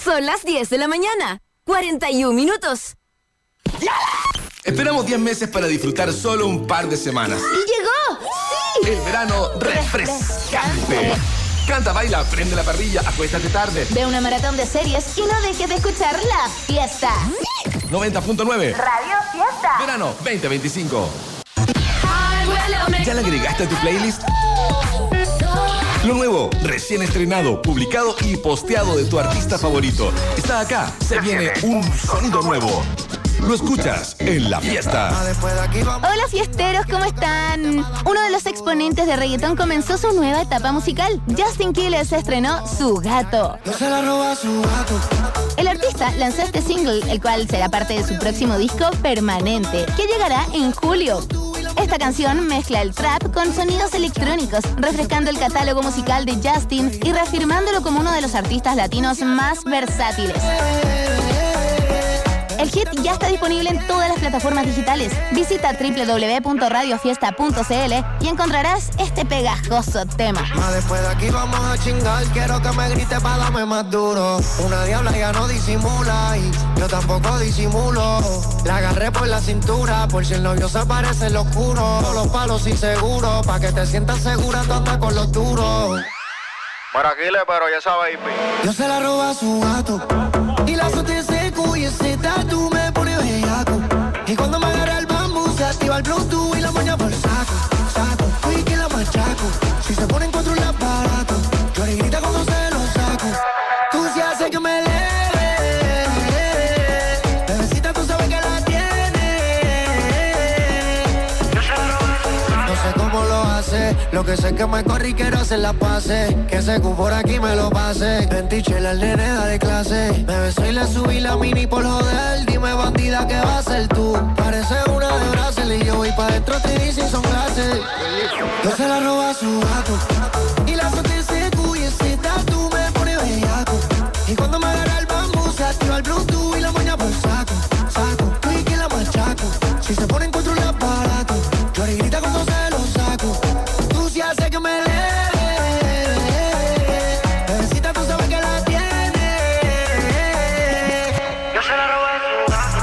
Son las 10 de la mañana. 41 minutos. Esperamos 10 meses para disfrutar solo un par de semanas. ¡Y llegó! ¡Sí! El verano refrescante. Canta, baila, prende la parrilla, acuéstate tarde. Ve una maratón de series y no dejes de escuchar La Fiesta. 90.9 Radio Fiesta. Verano 2025. ¿Ya la agregaste a tu playlist? Lo nuevo, recién estrenado, publicado y posteado de tu artista favorito. Está acá, se viene un sonido nuevo. Lo escuchas en La Fiesta. Hola fiesteros, ¿cómo están? Uno de los exponentes de reggaetón comenzó su nueva etapa musical. Justin Quiles estrenó Su Gato. El artista lanzó este single, el cual será parte de su próximo disco Permanente, que llegará en julio. Esta canción mezcla el trap con sonidos electrónicos, refrescando el catálogo musical de Justin y reafirmándolo como uno de los artistas latinos más versátiles. El hit ya está disponible en todas las plataformas digitales. Visita www.radiofiesta.cl y encontrarás este pegajoso tema. Después de aquí vamos a chingar, quiero que me grite para darme más duro. Una diabla ya no disimula y yo tampoco disimulo. La agarré por la cintura, por si el novio se parece en lo oscuro. Todos los palos inseguros, pa' que te sientas segura, tú andas con los duros. Maraquile, pero ya sabes, Yo se la robo a su gato y la azote seco y ese tatu me pone bellaco. Y cuando me agarra el bambú se activa el Bluetooth y la moña por saco. Y que la machaco, si se pone en cuatro el aparato, yo le grita cuando se lo saco. Tú sí haces que me eleve, bebecita tú sabes que la tienes. Yo se la robo a su gato. No sé cómo lo hace, lo que sé es que me corre y quiero hacer la pase. Que ese cu por aquí me lo pase. Ventichela el nene da de clase. Me besó y le subí la mini por joder. Dime bandida, ¿qué vas a hacer tú? Parece una de Brasil y yo voy pa' dentro y sin son clases. Yo se la robo a su gato y la azote seco y ese tatu me pone bellaco. Y cuando me agarra el bambú se activa el Bluetooth y la moña por saco. Y que la machaco, si se pone en cuatro el aparato, yo le grita cuando se lo saco. Tú sí haces que me eleve, bebecita tú sabes que la tienes. Yo se la robo a su gato.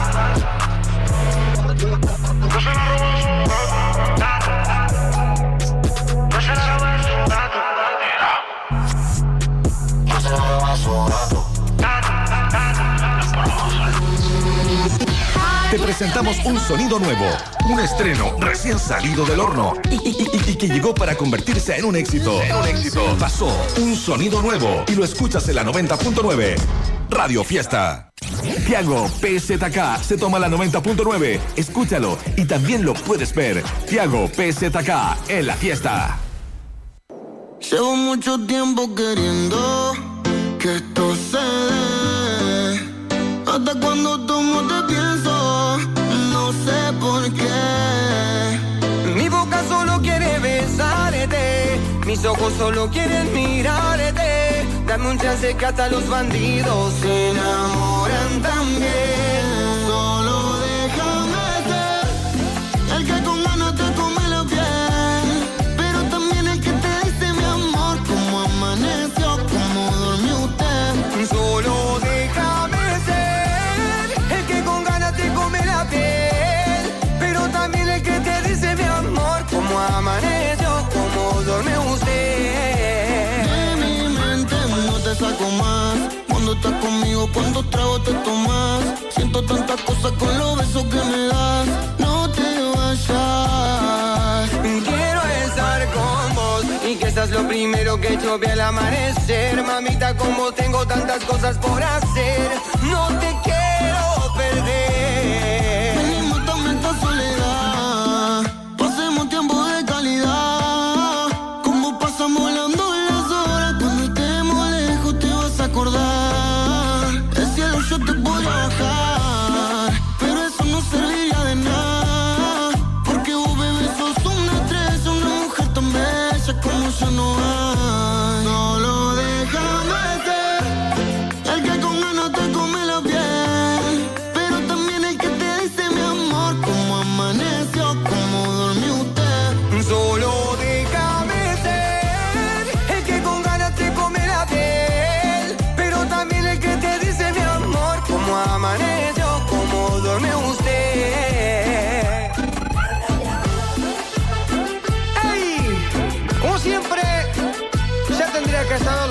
Yo se la robo a su gato. Yo se la robo a su gato. Yo se la robo a su gato. Te presentamos un sonido nuevo, un estreno recién salido del horno y que llegó para convertirse en un éxito. Pasó un sonido nuevo y lo escuchas en la 90.9 Radio Fiesta. Thiago PZK se toma la 90.9. Escúchalo y también lo puedes ver. Thiago PZK en La Fiesta. Llevo mucho tiempo queriendo que esto se dé. Hasta cuando tomo te pienso, no sé por qué. Mi boca solo quiere besarte, mis ojos solo quieren mirarte. Dame un chance que hasta los bandidos se enamoran también. Solo déjame ser el que con ganas te come la piel, pero también el que te dice mi amor, cómo amaneció, cómo durmió usted. Solo déjame ser el que con ganas te come la piel, pero también el que te dice mi amor, cómo amaneció, cómo duerme usted. De mi mente no te saco más. Cuando estás conmigo, cuántos tragos te tomas. Siento tantas cosas con los besos que me das. No te vayas. Quiero estar con vos y que seas lo primero que yo vea al amanecer. Mamita, como tengo tantas cosas por hacer, no te quiero perder. Venimos también esta soledad. Pasemos tiempo de calidad. Como pasan volando las horas. Cuando estemos lejos te vas a acordar. El cielo yo te puedo bajar, pero eso no serviría de nada. Porque vos, bebé, sos una estrella, una mujer tan bella como ya no hay. Solo déjame ser el que con ganas te come la piel.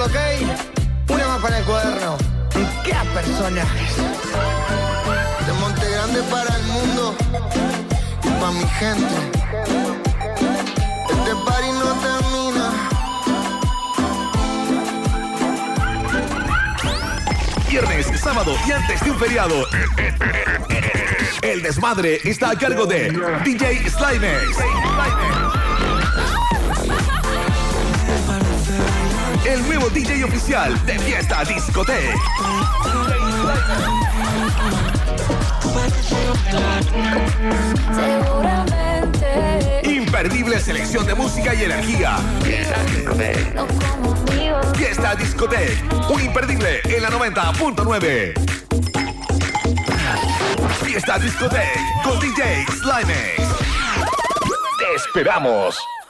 solo, ¿ok? Una más para el cuaderno. ¿Qué personajes? De Monte Grande para el mundo y pa' mi gente. Este party no termina. Viernes, sábado y antes de un feriado. El desmadre está a cargo de DJ Slimex. El nuevo DJ oficial de Fiesta Discoteca. Imperdible selección de música y energía. Fiesta Discoteca, un imperdible en la 90.9. Fiesta Discoteca con DJ Slimex. Te esperamos.